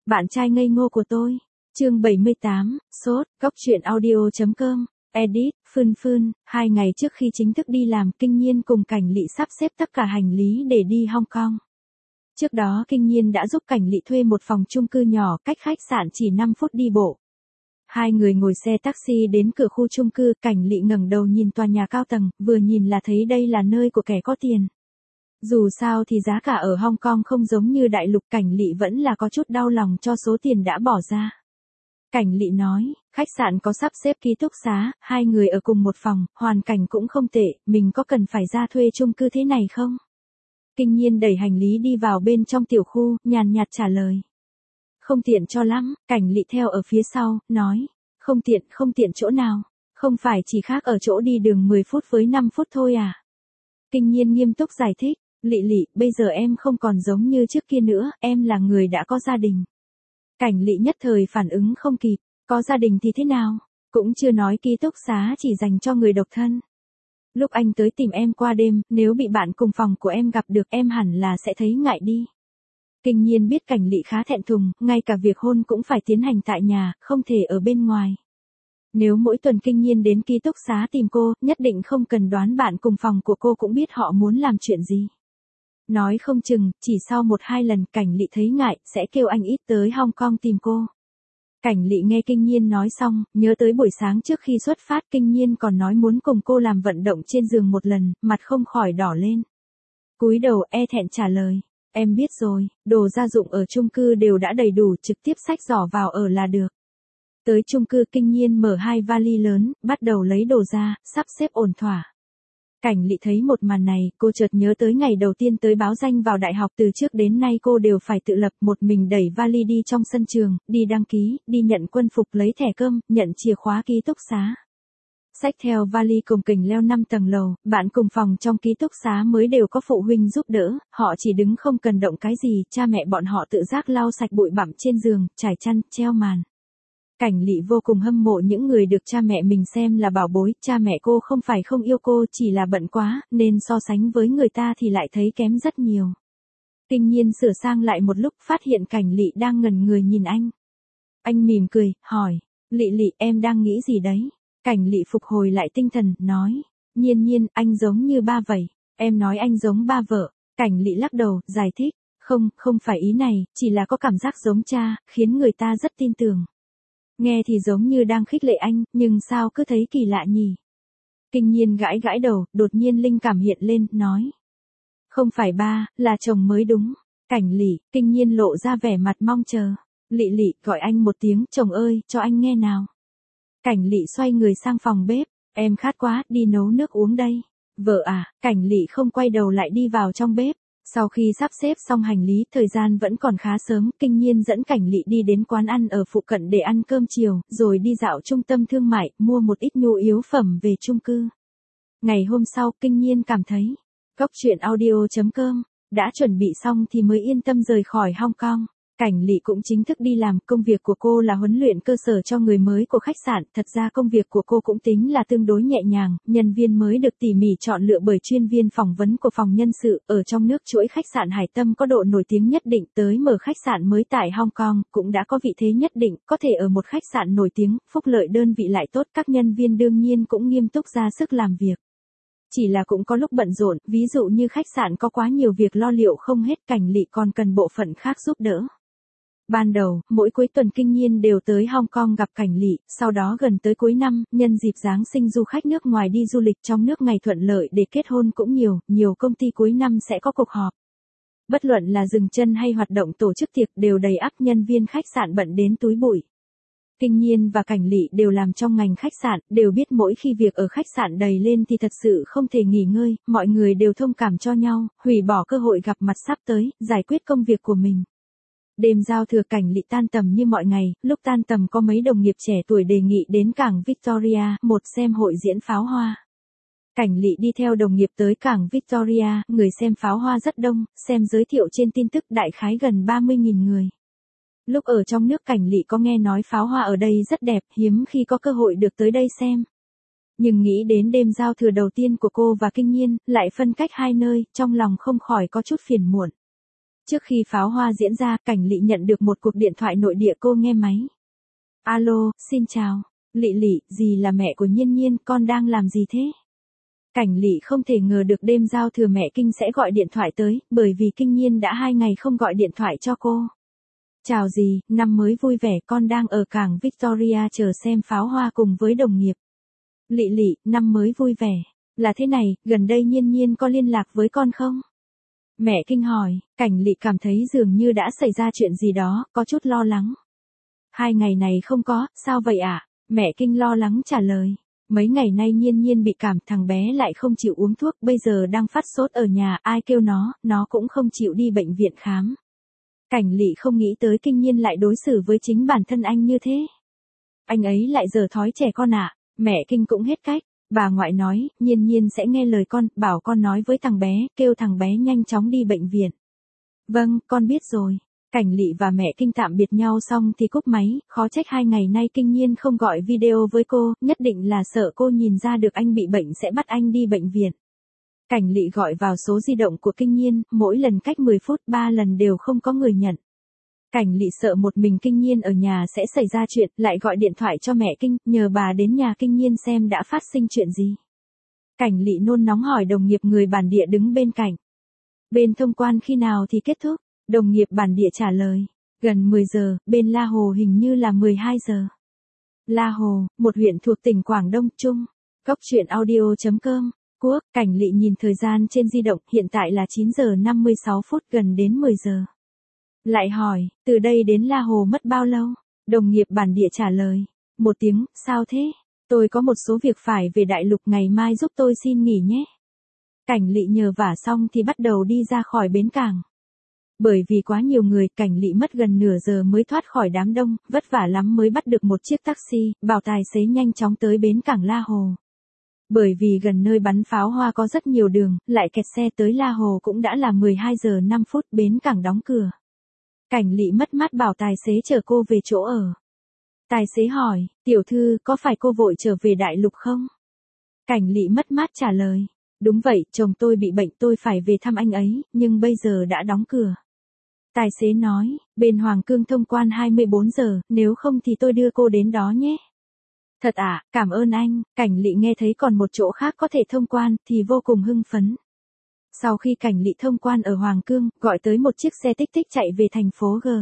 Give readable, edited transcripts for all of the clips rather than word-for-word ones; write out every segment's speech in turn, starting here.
Bạn trai ngây ngô của tôi. Chương 78, sốt, góc truyện audio.com. Edit, Phương. 2 ngày trước khi chính thức đi làm, Kinh Nhiên cùng Cảnh Lị sắp xếp tất cả hành lý để đi Hong Kong. Trước đó Kinh Nhiên đã giúp Cảnh Lị thuê một phòng chung cư nhỏ cách khách sạn chỉ 5 phút đi bộ. Hai người ngồi xe taxi đến cửa khu chung cư, Cảnh Lị ngẩng đầu nhìn tòa nhà cao tầng, vừa nhìn là thấy đây là nơi của kẻ có tiền. Dù sao thì giá cả ở Hong Kong không giống như đại lục, Cảnh Lị vẫn là có chút đau lòng cho số tiền đã bỏ ra. Cảnh Lị nói, khách sạn có sắp xếp ký túc xá, 2 người ở cùng một phòng, hoàn cảnh cũng không tệ, mình có cần phải ra thuê chung cư thế này không? Kinh Nhiên đẩy hành lý đi vào bên trong tiểu khu, nhàn nhạt trả lời. Không tiện cho lắm, Cảnh Lị theo ở phía sau, nói, không tiện chỗ nào, không phải chỉ khác ở chỗ đi đường 10 phút với 5 phút thôi à? Kinh Nhiên nghiêm túc giải thích, Lị, bây giờ em không còn giống như trước kia nữa, em là người đã có gia đình. Cảnh Lị nhất thời phản ứng không kịp, có gia đình thì thế nào, cũng chưa nói ký túc xá chỉ dành cho người độc thân. Lúc anh tới tìm em qua đêm, nếu bị bạn cùng phòng của em gặp được em hẳn là sẽ thấy ngại đi. Kinh Nhiên biết Cảnh Lị khá thẹn thùng, ngay cả việc hôn cũng phải tiến hành tại nhà, không thể ở bên ngoài. Nếu mỗi tuần Kinh Nhiên đến ký túc xá tìm cô, nhất định không cần đoán bạn cùng phòng của cô cũng biết họ muốn làm chuyện gì. Nói không chừng, chỉ sau 1-2 lần Cảnh Lị thấy ngại, sẽ kêu anh ít tới Hong Kong tìm cô. Cảnh Lị nghe Kinh Nhiên nói xong, nhớ tới buổi sáng trước khi xuất phát Kinh Nhiên còn nói muốn cùng cô làm vận động trên giường một lần, mặt không khỏi đỏ lên. Cúi đầu thẹn trả lời, em biết rồi, đồ gia dụng ở chung cư đều đã đầy đủ, trực tiếp xách giỏ vào ở là được. Tới chung cư Kinh Nhiên mở 2 vali lớn, bắt đầu lấy đồ ra, sắp xếp ổn thỏa. Cảnh Lị thấy một màn này, cô chợt nhớ tới ngày đầu tiên tới báo danh vào đại học, từ trước đến nay cô đều phải tự lập, một mình đẩy vali đi trong sân trường, đi đăng ký, đi nhận quân phục, lấy thẻ cơm, nhận chìa khóa ký túc xá. Xách theo vali cồng kềnh leo 5 tầng lầu, bạn cùng phòng trong ký túc xá mới đều có phụ huynh giúp đỡ, họ chỉ đứng không cần động cái gì, cha mẹ bọn họ tự giác lau sạch bụi bặm trên giường, trải chăn, treo màn. Cảnh Lị vô cùng hâm mộ những người được cha mẹ mình xem là bảo bối, cha mẹ cô không phải không yêu cô, chỉ là bận quá, nên so sánh với người ta thì lại thấy kém rất nhiều. Kinh Nhiên sửa sang lại một lúc, phát hiện Cảnh Lị đang ngẩn người nhìn anh. Anh mỉm cười, hỏi, Lị, em đang nghĩ gì đấy? Cảnh Lị phục hồi lại tinh thần, nói, Nhiên, anh giống như ba vậy. Em nói anh giống ba vợ. Cảnh Lị lắc đầu, giải thích, không phải ý này, chỉ là có cảm giác giống cha, khiến người ta rất tin tưởng. Nghe thì giống như đang khích lệ anh, nhưng sao cứ thấy kỳ lạ nhỉ? Kinh Nhiên gãi đầu, đột nhiên linh cảm hiện lên, nói. Không phải ba, là chồng mới đúng. Cảnh Lị, Kinh Nhiên lộ ra vẻ mặt mong chờ. Lị, gọi anh một tiếng, chồng ơi, cho anh nghe nào. Cảnh Lị xoay người sang phòng bếp, em khát quá, đi nấu nước uống đây. Vợ à, Cảnh Lị không quay đầu lại đi vào trong bếp. Sau khi sắp xếp xong hành lý, thời gian vẫn còn khá sớm, Kinh Nhiên dẫn Cảnh Lị đi đến quán ăn ở phụ cận để ăn cơm chiều, rồi đi dạo trung tâm thương mại, mua một ít nhu yếu phẩm về chung cư. Ngày hôm sau, Kinh Nhiên cảm thấy, góc truyện audio.com, đã chuẩn bị xong thì mới yên tâm rời khỏi Hong Kong. Cảnh Lị cũng chính thức đi làm, công việc của cô là huấn luyện cơ sở cho người mới của khách sạn, thật ra công việc của cô cũng tính là tương đối nhẹ nhàng, nhân viên mới được tỉ mỉ chọn lựa bởi chuyên viên phỏng vấn của phòng nhân sự, ở trong nước chuỗi khách sạn Hải Tâm có độ nổi tiếng nhất định, tới mở khách sạn mới tại Hong Kong, cũng đã có vị thế nhất định, có thể ở một khách sạn nổi tiếng, phúc lợi đơn vị lại tốt, các nhân viên đương nhiên cũng nghiêm túc ra sức làm việc. Chỉ là cũng có lúc bận rộn, ví dụ như khách sạn có quá nhiều việc lo liệu không hết, Cảnh Lị còn cần bộ phận khác giúp đỡ. Ban đầu, mỗi cuối tuần Kinh Nhiên đều tới Hong Kong gặp Cảnh Lị, sau đó gần tới cuối năm, nhân dịp Giáng sinh du khách nước ngoài đi du lịch trong nước ngày thuận lợi để kết hôn cũng nhiều công ty cuối năm sẽ có cuộc họp. Bất luận là dừng chân hay hoạt động tổ chức tiệc đều đầy ắp, nhân viên khách sạn bận đến túi bụi. Kinh Nhiên và Cảnh Lị đều làm trong ngành khách sạn, đều biết mỗi khi việc ở khách sạn đầy lên thì thật sự không thể nghỉ ngơi, mọi người đều thông cảm cho nhau, hủy bỏ cơ hội gặp mặt sắp tới, giải quyết công việc của mình. Đêm giao thừa Cảnh Lị tan tầm như mọi ngày, lúc tan tầm có mấy đồng nghiệp trẻ tuổi đề nghị đến cảng Victoria, một xem hội diễn pháo hoa. Cảnh Lị đi theo đồng nghiệp tới cảng Victoria, người xem pháo hoa rất đông, xem giới thiệu trên tin tức đại khái gần 30.000 người. Lúc ở trong nước Cảnh Lị có nghe nói pháo hoa ở đây rất đẹp, hiếm khi có cơ hội được tới đây xem. Nhưng nghĩ đến đêm giao thừa đầu tiên của cô và Kinh Nhiên, lại phân cách hai nơi, trong lòng không khỏi có chút phiền muộn. Trước khi pháo hoa diễn ra, Cảnh Lị nhận được một cuộc điện thoại nội địa, cô nghe máy. Alo, xin chào. Lị Lị, dì là mẹ của Nhiên Nhiên, con đang làm gì thế? Cảnh Lị không thể ngờ được đêm giao thừa mẹ Kinh sẽ gọi điện thoại tới, bởi vì Kinh Nhiên đã 2 ngày không gọi điện thoại cho cô. Chào dì, năm mới vui vẻ, con đang ở cảng Victoria chờ xem pháo hoa cùng với đồng nghiệp. Lị Lị, năm mới vui vẻ. Là thế này, gần đây Nhiên Nhiên có liên lạc với con không? Mẹ Kinh hỏi, Cảnh Lị cảm thấy dường như đã xảy ra chuyện gì đó, có chút lo lắng. 2 ngày này không có, sao vậy ạ? Mẹ Kinh lo lắng trả lời. Mấy ngày nay Nhiên Nhiên bị cảm, thằng bé lại không chịu uống thuốc, bây giờ đang phát sốt ở nhà, ai kêu nó cũng không chịu đi bệnh viện khám. Cảnh Lị không nghĩ tới Kinh Nhiên lại đối xử với chính bản thân anh như thế. Anh ấy lại giở thói trẻ con ạ. Mẹ Kinh cũng hết cách. Bà ngoại nói, Nhiên Nhiên sẽ nghe lời con, bảo con nói với thằng bé, kêu thằng bé nhanh chóng đi bệnh viện. Vâng, con biết rồi. Cảnh Lị và mẹ Kinh tạm biệt nhau xong thì cúp máy, khó trách 2 ngày nay Kinh Nhiên không gọi video với cô, nhất định là sợ cô nhìn ra được anh bị bệnh sẽ bắt anh đi bệnh viện. Cảnh Lị gọi vào số di động của Kinh Nhiên, mỗi lần cách 10 phút 3 lần đều không có người nhận. Cảnh Lị sợ một mình Kinh Nhiên ở nhà sẽ xảy ra chuyện, lại gọi điện thoại cho mẹ Kinh, nhờ bà đến nhà Kinh Nhiên xem đã phát sinh chuyện gì. Cảnh Lị nôn nóng hỏi đồng nghiệp người bản địa đứng bên cạnh. Bên thông quan khi nào thì kết thúc? Đồng nghiệp bản địa trả lời. Gần 10 giờ, bên La Hồ hình như là 12 giờ. La Hồ, một huyện thuộc tỉnh Quảng Đông, Trung. Cốc truyện audio.com. Quốc, Cảnh Lị nhìn thời gian trên di động, hiện tại là 9 giờ 56 phút, gần đến 10 giờ. Lại hỏi, từ đây đến La Hồ mất bao lâu? Đồng nghiệp bản địa trả lời. 1 tiếng, sao thế? Tôi có một số việc phải về đại lục, ngày mai giúp tôi xin nghỉ nhé. Cảnh Lị nhờ vả xong thì bắt đầu đi ra khỏi bến cảng. Bởi vì quá nhiều người, Cảnh Lị mất gần nửa giờ mới thoát khỏi đám đông, vất vả lắm mới bắt được một chiếc taxi, bảo tài xế nhanh chóng tới bến cảng La Hồ. Bởi vì gần nơi bắn pháo hoa có rất nhiều đường, lại kẹt xe, tới La Hồ cũng đã là 12 giờ 5 phút, bến cảng đóng cửa. Cảnh Lị mất mát bảo tài xế chở cô về chỗ ở. Tài xế hỏi, tiểu thư, có phải cô vội trở về đại lục không? Cảnh Lị mất mát trả lời, đúng vậy, chồng tôi bị bệnh, tôi phải về thăm anh ấy, nhưng bây giờ đã đóng cửa. Tài xế nói, bên Hoàng Cương thông quan 24 giờ, nếu không thì tôi đưa cô đến đó nhé. Thật ạ, cảm ơn anh. Cảnh Lị nghe thấy còn một chỗ khác có thể thông quan, thì vô cùng hưng phấn. Sau khi Cảnh Lị thông quan ở Hoàng Cương, gọi tới một chiếc xe tích tích chạy về thành phố G.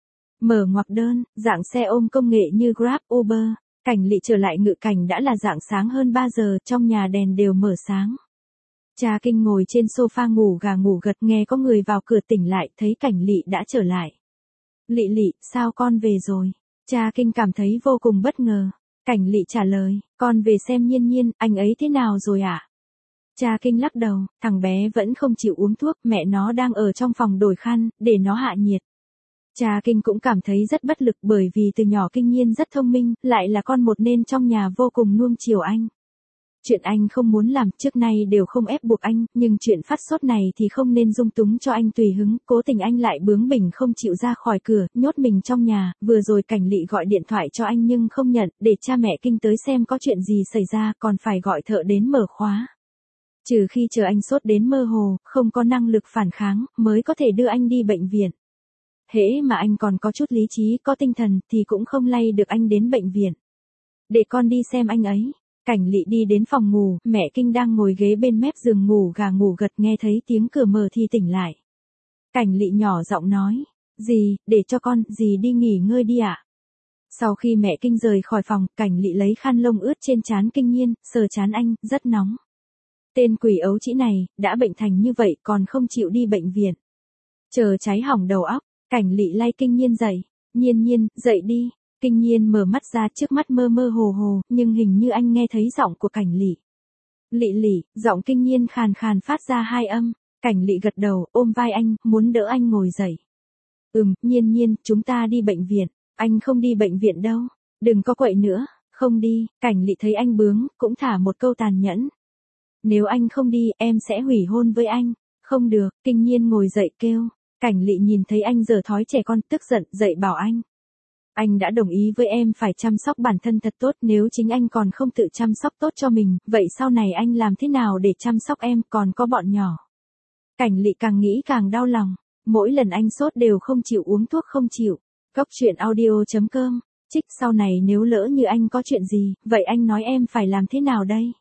Mở ngoặc đơn, dạng xe ôm công nghệ như Grab, Uber. Cảnh Lị trở lại Ngự Cảnh đã là rạng sáng hơn 3 giờ, trong nhà đèn đều mở sáng. Cha Kinh ngồi trên sofa ngủ gà ngủ gật, nghe có người vào cửa tỉnh lại, thấy Cảnh Lị đã trở lại. Lị Lị, sao con về rồi? Cha Kinh cảm thấy vô cùng bất ngờ. Cảnh Lị trả lời, con về xem Nhiên Nhiên, anh ấy thế nào rồi ạ? Cha Kinh lắc đầu, thằng bé vẫn không chịu uống thuốc, mẹ nó đang ở trong phòng đổi khăn, để nó hạ nhiệt. Cha Kinh cũng cảm thấy rất bất lực, bởi vì từ nhỏ Kinh Nhiên rất thông minh, lại là con một nên trong nhà vô cùng nuông chiều anh. Chuyện anh không muốn làm trước nay đều không ép buộc anh, nhưng chuyện phát sốt này thì không nên dung túng cho anh tùy hứng, cố tình anh lại bướng bỉnh không chịu ra khỏi cửa, nhốt mình trong nhà. Vừa rồi Cảnh Lị gọi điện thoại cho anh nhưng không nhận, để cha mẹ Kinh tới xem có chuyện gì xảy ra, còn phải gọi thợ đến mở khóa. Trừ khi chờ anh sốt đến mơ hồ, không có năng lực phản kháng, mới có thể đưa anh đi bệnh viện. Hễ mà anh còn có chút lý trí, có tinh thần, thì cũng không lay được anh đến bệnh viện. Để con đi xem anh ấy. Cảnh Lị đi đến phòng ngủ, mẹ Kinh đang ngồi ghế bên mép giường ngủ gà ngủ gật, nghe thấy tiếng cửa mở thì tỉnh lại. Cảnh Lị nhỏ giọng nói, dì, để cho con, dì đi nghỉ ngơi đi ạ. Sau khi mẹ Kinh rời khỏi phòng, Cảnh Lị lấy khăn lông ướt trên trán Kinh Nhiên, sờ trán anh, rất nóng. Tên quỷ ấu trĩ này, đã bệnh thành như vậy còn không chịu đi bệnh viện. Chờ cháy hỏng đầu óc. Cảnh Lị lay Kinh Nhiên dậy. Nhiên Nhiên, dậy đi. Kinh Nhiên mở mắt ra, trước mắt mơ mơ hồ hồ, nhưng hình như anh nghe thấy giọng của Cảnh Lị. Lị Lị, giọng Kinh Nhiên khàn khàn phát ra 2 âm. Cảnh Lị gật đầu, ôm vai anh, muốn đỡ anh ngồi dậy. Nhiên Nhiên, chúng ta đi bệnh viện. Anh không đi bệnh viện đâu. Đừng có quậy nữa. Không đi. Cảnh Lị thấy anh bướng, cũng thả một câu tàn nhẫn. Nếu anh không đi, em sẽ hủy hôn với anh. Không được. Kinh Nhiên ngồi dậy kêu. Cảnh Lị nhìn thấy anh giở thói trẻ con, tức giận, dậy bảo anh. Anh đã đồng ý với em phải chăm sóc bản thân thật tốt, nếu chính anh còn không tự chăm sóc tốt cho mình, vậy sau này anh làm thế nào để chăm sóc em, còn có bọn nhỏ. Cảnh Lị càng nghĩ càng đau lòng. Mỗi lần anh sốt đều không chịu uống thuốc không chịu. Cốc truyện audio.com. Trích sau này nếu lỡ như anh có chuyện gì, vậy anh nói em phải làm thế nào đây?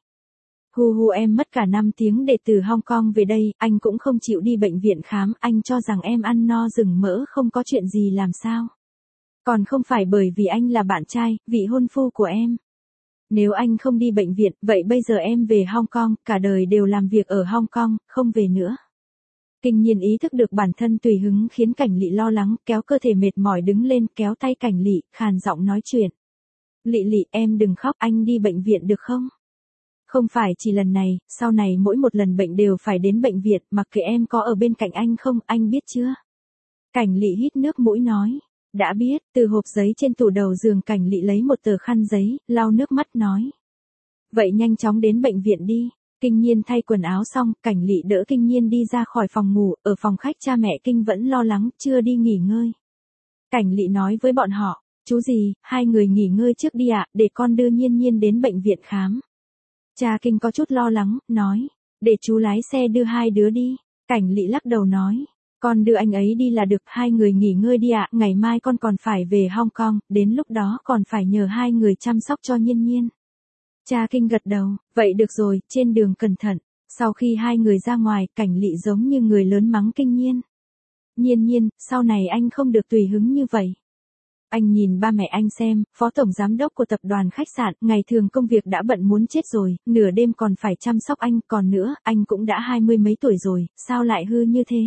Hu em mất cả 5 tiếng để từ Hong Kong về đây, anh cũng không chịu đi bệnh viện khám, anh cho rằng em ăn no rừng mỡ không có chuyện gì làm sao? Còn không phải bởi vì anh là bạn trai, vị hôn phu của em. Nếu anh không đi bệnh viện, vậy bây giờ em về Hong Kong, cả đời đều làm việc ở Hong Kong, không về nữa. Kinh Nhiên ý thức được bản thân tùy hứng khiến Cảnh Lị lo lắng, kéo cơ thể mệt mỏi đứng lên, kéo tay Cảnh Lị, khàn giọng nói chuyện. Lị, em đừng khóc, anh đi bệnh viện được không? Không phải chỉ lần này, sau này mỗi một lần bệnh đều phải đến bệnh viện, mặc kệ em có ở bên cạnh anh không, anh biết chưa? Cảnh Lị hít nước mũi nói. Đã biết, từ hộp giấy trên tủ đầu giường Cảnh Lị lấy một tờ khăn giấy, lau nước mắt nói. Vậy nhanh chóng đến bệnh viện đi. Kinh Nhiên thay quần áo xong, Cảnh Lị đỡ Kinh Nhiên đi ra khỏi phòng ngủ, ở phòng khách cha mẹ Kinh vẫn lo lắng, chưa đi nghỉ ngơi. Cảnh Lị nói với bọn họ, chú gì, hai người nghỉ ngơi trước đi ạ, để con đưa Nhiên đến bệnh viện khám. Cha Kinh có chút lo lắng, nói, để chú lái xe đưa hai đứa đi. Cảnh Lị lắc đầu nói, con đưa anh ấy đi là được, hai người nghỉ ngơi đi ạ, ngày mai con còn phải về Hong Kong, đến lúc đó còn phải nhờ hai người chăm sóc cho Nhiên. Cha Kinh gật đầu, vậy được rồi, trên đường cẩn thận. Sau khi hai người ra ngoài, Cảnh Lị giống như người lớn mắng Kinh Nhiên. Nhiên, sau này anh không được tùy hứng như vậy. Anh nhìn ba mẹ anh xem, phó tổng giám đốc của tập đoàn khách sạn, ngày thường công việc đã bận muốn chết rồi, nửa đêm còn phải chăm sóc anh, còn nữa, anh cũng đã 20 mấy tuổi rồi, sao lại hư như thế?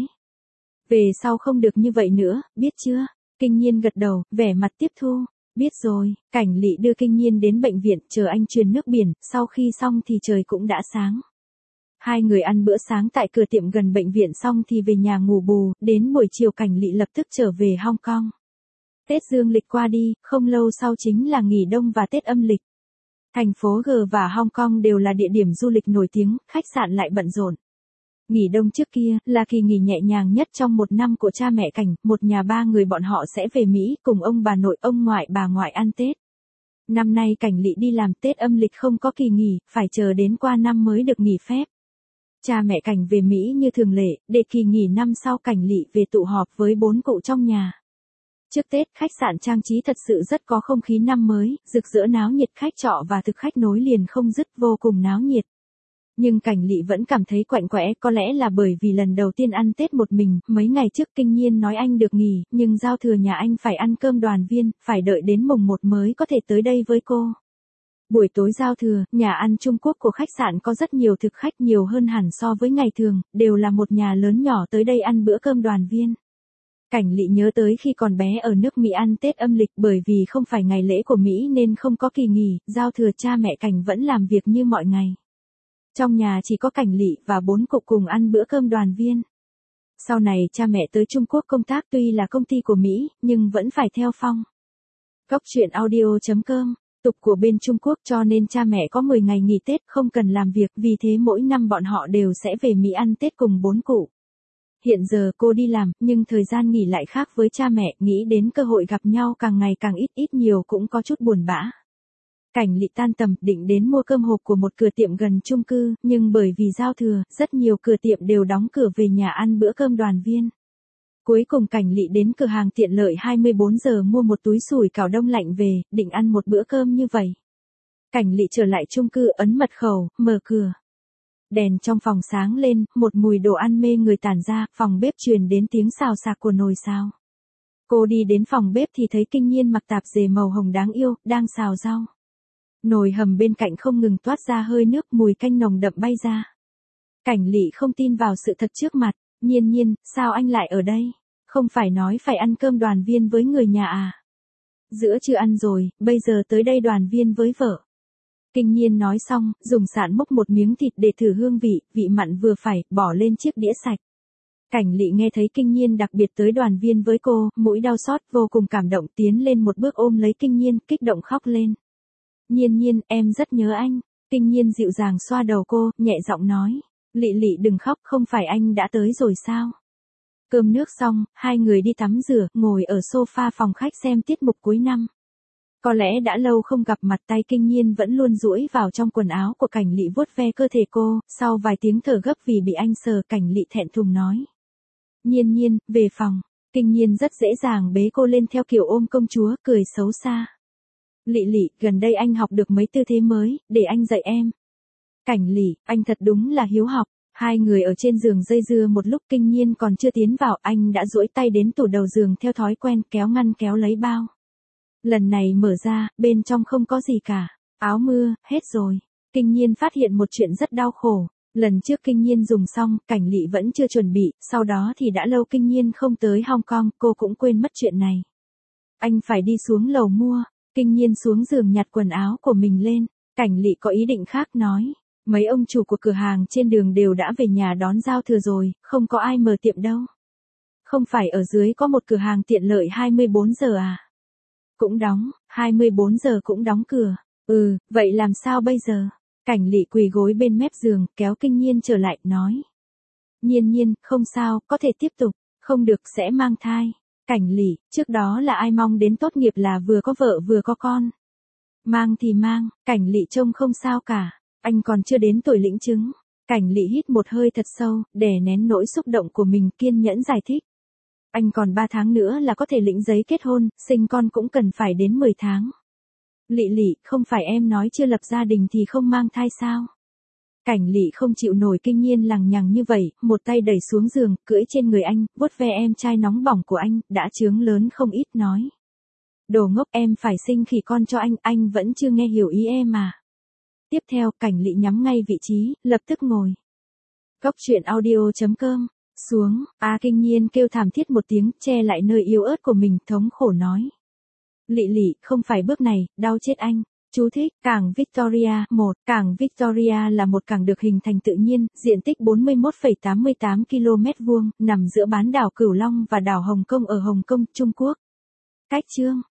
Về sau không được như vậy nữa, biết chưa? Kinh Nhiên gật đầu, vẻ mặt tiếp thu. Biết rồi, Cảnh Lị đưa Kinh Nhiên đến bệnh viện, chờ anh truyền nước biển, sau khi xong thì trời cũng đã sáng. Hai người ăn bữa sáng tại cửa tiệm gần bệnh viện xong thì về nhà ngủ bù, đến buổi chiều Cảnh Lị lập tức trở về Hong Kong. Tết dương lịch qua đi, không lâu sau chính là nghỉ đông và Tết âm lịch. Thành phố G và Hong Kong đều là địa điểm du lịch nổi tiếng, khách sạn lại bận rộn. Nghỉ đông trước kia, là kỳ nghỉ nhẹ nhàng nhất trong một năm của cha mẹ Cảnh, một nhà ba người bọn họ sẽ về Mỹ, cùng ông bà nội ông ngoại bà ngoại ăn Tết. Năm nay Cảnh Lị đi làm Tết âm lịch không có kỳ nghỉ, phải chờ đến qua năm mới được nghỉ phép. Cha mẹ Cảnh về Mỹ như thường lệ, để kỳ nghỉ năm sau Cảnh Lị về tụ họp với 4 cụ trong nhà. Trước Tết, khách sạn trang trí thật sự rất có không khí năm mới, rực rỡ náo nhiệt, khách trọ và thực khách nối liền không dứt, vô cùng náo nhiệt. Nhưng Cảnh Lị vẫn cảm thấy quạnh quẽ, có lẽ là bởi vì lần đầu tiên ăn Tết một mình, mấy ngày trước Kinh Nhiên nói anh được nghỉ, nhưng giao thừa nhà anh phải ăn cơm đoàn viên, phải đợi đến mùng 1 mới có thể tới đây với cô. Buổi tối giao thừa, nhà ăn Trung Quốc của khách sạn có rất nhiều thực khách, nhiều hơn hẳn so với ngày thường, đều là một nhà lớn nhỏ tới đây ăn bữa cơm đoàn viên. Cảnh Lị nhớ tới khi còn bé ở nước Mỹ ăn Tết âm lịch, bởi vì không phải ngày lễ của Mỹ nên không có kỳ nghỉ, giao thừa cha mẹ Cảnh vẫn làm việc như mọi ngày. Trong nhà chỉ có Cảnh Lị và 4 cụ cùng ăn bữa cơm đoàn viên. Sau này cha mẹ tới Trung Quốc công tác, tuy là công ty của Mỹ, nhưng vẫn phải theo phong. Cốc truyện audio.com. Tục của bên Trung Quốc cho nên cha mẹ có 10 ngày nghỉ Tết không cần làm việc, vì thế mỗi năm bọn họ đều sẽ về Mỹ ăn Tết cùng 4 cụ. Hiện giờ cô đi làm, nhưng thời gian nghỉ lại khác với cha mẹ, nghĩ đến cơ hội gặp nhau càng ngày càng ít nhiều cũng có chút buồn bã. Cảnh Lị tan tầm, định đến mua cơm hộp của một cửa tiệm gần chung cư, nhưng bởi vì giao thừa, rất nhiều cửa tiệm đều đóng cửa, về nhà ăn bữa cơm đoàn viên. Cuối cùng Cảnh Lị đến cửa hàng tiện lợi 24 giờ mua một túi sủi cảo đông lạnh về, định ăn một bữa cơm như vậy. Cảnh Lị trở lại chung cư, ấn mật khẩu, mở cửa. Đèn trong phòng sáng lên, một mùi đồ ăn mê người tản ra, phòng bếp truyền đến tiếng xào xạc của nồi xào. Cô đi đến phòng bếp thì thấy Kinh Nhiên mặc tạp dề màu hồng đáng yêu, đang xào rau. Nồi hầm bên cạnh không ngừng toát ra hơi nước, mùi canh nồng đậm bay ra. Cảnh Lị không tin vào sự thật trước mặt, Nhiên, sao anh lại ở đây? Không phải nói phải ăn cơm đoàn viên với người nhà à? Giữa chưa ăn rồi, bây giờ tới đây đoàn viên với vợ. Kinh Nhiên nói xong, dùng sạn múc một miếng thịt để thử hương vị, vị mặn vừa phải, bỏ lên chiếc đĩa sạch. Cảnh Lị nghe thấy Kinh Nhiên đặc biệt tới đoàn viên với cô, mũi đau xót, vô cùng cảm động, tiến lên một bước ôm lấy Kinh Nhiên, kích động khóc lên. Nhiên, em rất nhớ anh. Kinh Nhiên dịu dàng xoa đầu cô, nhẹ giọng nói. Lị đừng khóc, không phải anh đã tới rồi sao? Cơm nước xong, hai người đi tắm rửa, ngồi ở sofa phòng khách xem tiết mục cuối năm. Có lẽ đã lâu không gặp mặt, tay Kinh Nhiên vẫn luôn duỗi vào trong quần áo của Cảnh Lị vuốt ve cơ thể cô, sau vài tiếng thở gấp vì bị anh sờ, Cảnh Lị thẹn thùng nói. Nhiên Nhiên, về phòng. Kinh Nhiên rất dễ dàng bế cô lên theo kiểu ôm công chúa, cười xấu xa. Lị Lị, gần đây anh học được mấy tư thế mới, để anh dạy em. Cảnh Lị, anh thật đúng là hiếu học. Hai người ở trên giường dây dưa một lúc, Kinh Nhiên còn chưa tiến vào, anh đã duỗi tay đến tủ đầu giường theo thói quen, kéo ngăn kéo lấy bao. Lần này mở ra, bên trong không có gì cả. Áo mưa, hết rồi. Kinh Nhiên phát hiện một chuyện rất đau khổ. Lần trước Kinh Nhiên dùng xong, Cảnh Lị vẫn chưa chuẩn bị, sau đó thì đã lâu Kinh Nhiên không tới Hong Kong, cô cũng quên mất chuyện này. Anh phải đi xuống lầu mua. Kinh Nhiên xuống giường nhặt quần áo của mình lên. Cảnh Lị có ý định khác nói. Mấy ông chủ của cửa hàng trên đường đều đã về nhà đón giao thừa rồi, không có ai mở tiệm đâu. Không phải ở dưới có một cửa hàng tiện lợi 24 giờ à? Cũng đóng, 24 giờ cũng đóng cửa. Vậy làm sao bây giờ? Cảnh Lị quỳ gối bên mép giường, kéo Kinh Nhiên trở lại, nói. Nhiên Nhiên, không sao, có thể tiếp tục, không được sẽ mang thai. Cảnh Lị, trước đó là ai mong đến tốt nghiệp là vừa có vợ vừa có con. Mang thì mang, Cảnh Lị trông không sao cả, anh còn chưa đến tuổi lĩnh chứng. Cảnh Lị hít một hơi thật sâu, đè nén nỗi xúc động của mình, kiên nhẫn giải thích. Anh còn 3 tháng nữa là có thể lĩnh giấy kết hôn, sinh con cũng cần phải đến 10 tháng. Lị Lị, không phải em nói chưa lập gia đình thì không mang thai sao? Cảnh Lị không chịu nổi Kinh Nhiên lằng nhằng như vậy, một tay đẩy xuống giường, cưỡi trên người anh, vuốt ve em trai nóng bỏng của anh, đã chướng lớn không ít, nói. Đồ ngốc, em phải sinh khỉ con cho anh vẫn chưa nghe hiểu ý em mà. Tiếp theo, Cảnh Lị nhắm ngay vị trí, lập tức ngồi. Góc truyện audio.com. Xuống, Kinh Nhiên kêu thảm thiết một tiếng, che lại nơi yếu ớt của mình, thống khổ nói. Lị Lị, không phải bước này, đau chết anh. Chú thích, cảng Victoria, 1. Cảng Victoria là một cảng được hình thành tự nhiên, diện tích 41,88 km vuông, nằm giữa bán đảo Cửu Long và đảo Hồng Kông ở Hồng Kông, Trung Quốc. Cách chương.